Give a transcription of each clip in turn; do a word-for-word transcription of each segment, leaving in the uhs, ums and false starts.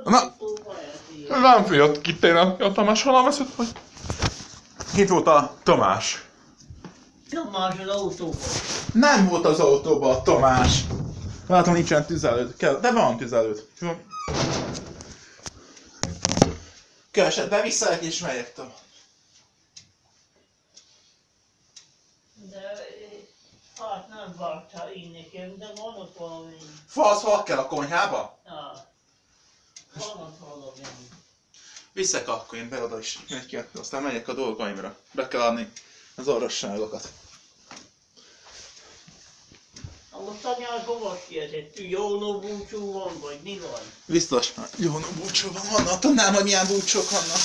Na, nem figyelt ki tényleg a Tamás, honnan veszed, hogy... Itt volt a Tamás. Tamás az autóban. Nem volt az autóban a Tamás. Látom, nincsen tüzelőd. Kell, de van tüzelőd. Keresed, de visszaek és megyek tovább. De hát nem vártál én nekem, de van ott valami. Fa az fa kell a konyhába? Ja. Van ott valami. Viszek akkor én be oda is. Megy ki, aztán megyek a dolgaimra. Be kell adni az orvosságokat. Most anyád hova kérdett? Jó no búcsú van, vagy mi van? Biztos. Jó, no búcsú van. Honnan tudnám, hogy milyen búcsúk vannak.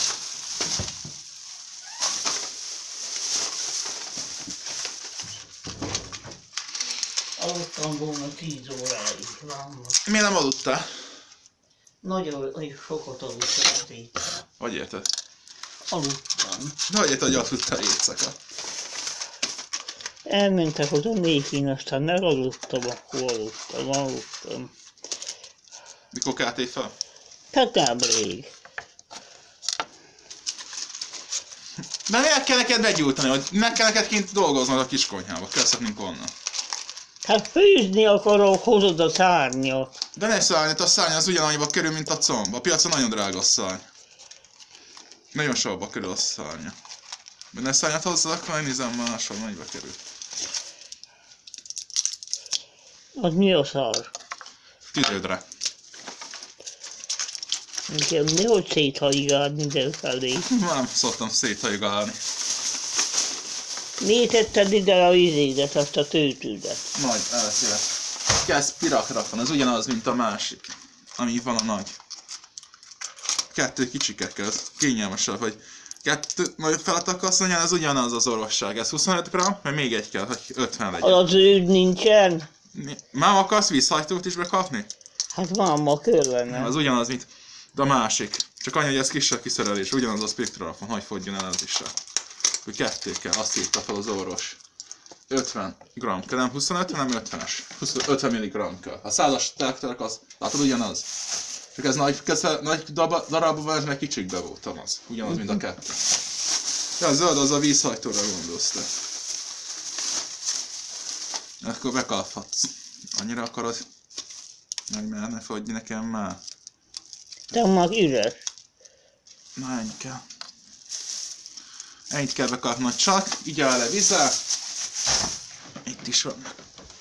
Aludtam volna tíz óráig. Miért nem aludtál? Nagyon sokat aludtam azért. Hogy érted? Aludtam. De hogy érted, hogy aludtál éjszaka? Elmentek oda nékin, aztán megaludtam, akkor aludtam, aludtam. Mikor keltél fel? Tegnap rég. De miért kell neked begyújtani, hogy meg kell neked kint dolgoznod a kis konyhába? Kezdhetnénk onnan. Hát főzni akarok, hozod a szárnyat. De ne szárnyat, a szárny az ugyanannyiba kerül, mint a comb. A piacon nagyon drága a szárny. Nagyon sokba kerül a szárnya. De ne szárnyat hozzá, akkor megnézem máshol, mennyibe kerül. Az mi a szár? Tüdődre. Nekem nehogy széthajigálni mindenfelé. Nem szoktam széthajgálni. Miért tetted ide a izédet, azt a tőtődet? Majd elszélet. Kezd pirakra van, ez ugyanaz, mint a másik. Ami van a nagy. Kettő kicsikek, ez kényelmesebb, hogy kettő nagy felet akarsz anyán, ez ugyanaz az orvosság. Ez huszonöt gramm, mert még egy kell, hogy ötven legyen. Az őd nincsen? Már akarsz vízhajtót is bekapni? Hát van, ma körben. Az ugyanaz, mint de a másik. Csak annyi, hogy ez kisebb kiszerelés, ugyanaz a spektralfon, hogy fogjon el ez is. Hogy kettő kell, azt írta fel az orvos. ötven gramm kell, nem huszonöt, hanem ötvenes. ötven milligramm kell. A százas telektorek az, látod ugyanaz? Csak ez nagy, kezdve, nagy darabban van, ez meg kicsikbe voltam az. Ugyanaz, mint a kettő. Ja, a zöld az a vízhajtóra gondolsz te. Akkor bekaphatsz. Annyira akarod, hogy már ne fogyni nekem már. Te már üres. Na, ennyi kell. Ennyit kell bekapnod csak, így áll le vizet. Itt is van.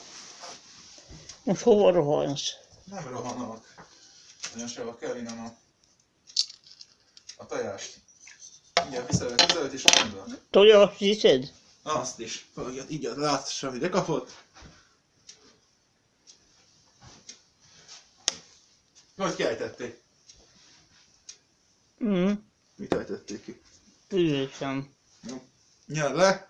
Most hova rohansz? Nem rohanok. Nagyon sehova kell innen a, a tojást. Mindjárt viszed, viszed is mondva. Tojást viszed? Azt is. Fogjad, így lássa, hogy kapod. Hogy kiejtették? Mhm. Mit ejtették ki? Üresen. Jó. Nyel le.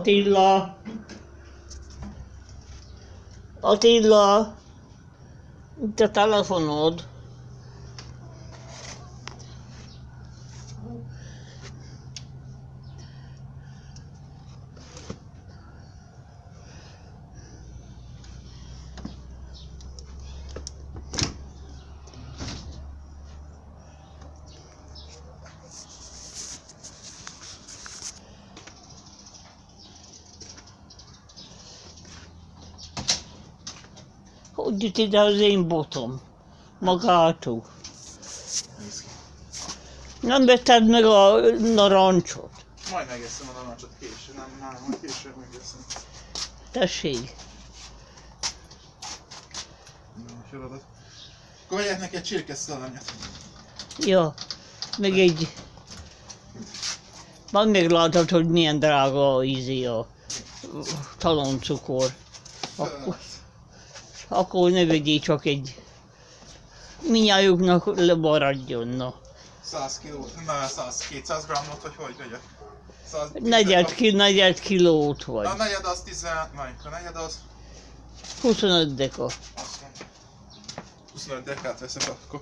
Attila. Attila. Itt a telefonod. Hogy jut ide az én botom? Magától. Nem vetted meg a narancsot? Majd megeszem a narancsot később, nem, nem, majd később megeszem. Tessék. Akkor vegyek neki egy csirkeszelemet. Ja, meg egy... Majd meglátod, hogy milyen drága a ízi a taloncukor. Akkor, akkor ne vegyél csak egy... Mindnyájuknak lemaradjon, na. száz kilót, nem száz-kétszáz grammot, vagy hogy vegyek? Negyed, ki, negyed kilót vagy. A negyed az tizenöt, melyik a negyed az? huszonöt deka. Azt mondom. huszonöt dekát veszek akkor.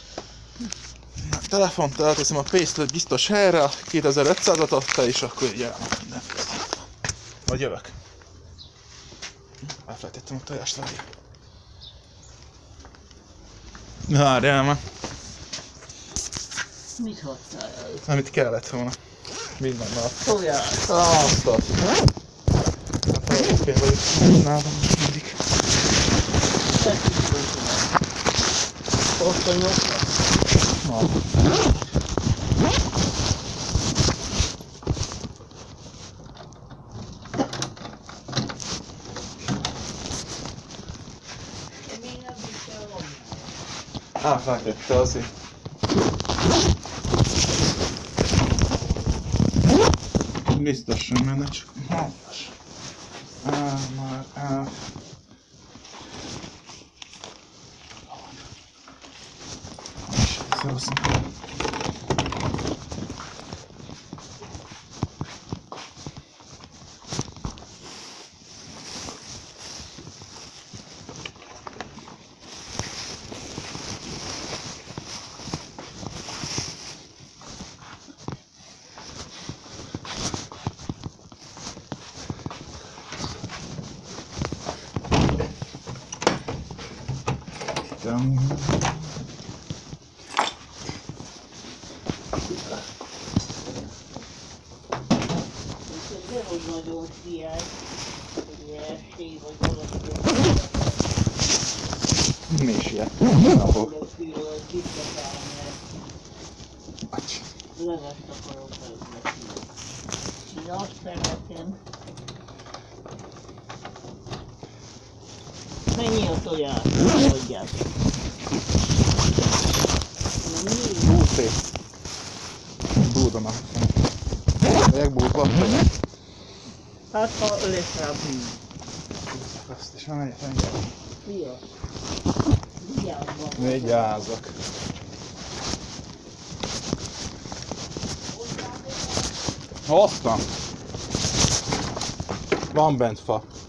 Telefont elteszem a pénzt biztos helyre, kétezer-ötszázat adta, és akkor így elmondom minden. Vagy jövök. Elfelejtettem a tojást, várjál. Várjál már. Mit hagytál el? Amit kellett volna. Minden nap. Tojás. Azt ad. Hát oké vagyok. Nálam mindig. Ott a nyokra. Na. Elfelejtette azért. Biztosan menne, csak hallgass. El már el. Szervuszom. Nehogy nagyon figyelj, hogy estél vagy valami. Mi is ilyet? Napok. Levest akarok belőle. Én azt szeretem. Mennyi a tojás? Adják. Búzé. Búda már. Megyek búzba? Hát ha lesz rá búz. Azt is már megyek, megyek. Fia. Vigyázzak. Vigyázzak. Hoztam. Van bent fa.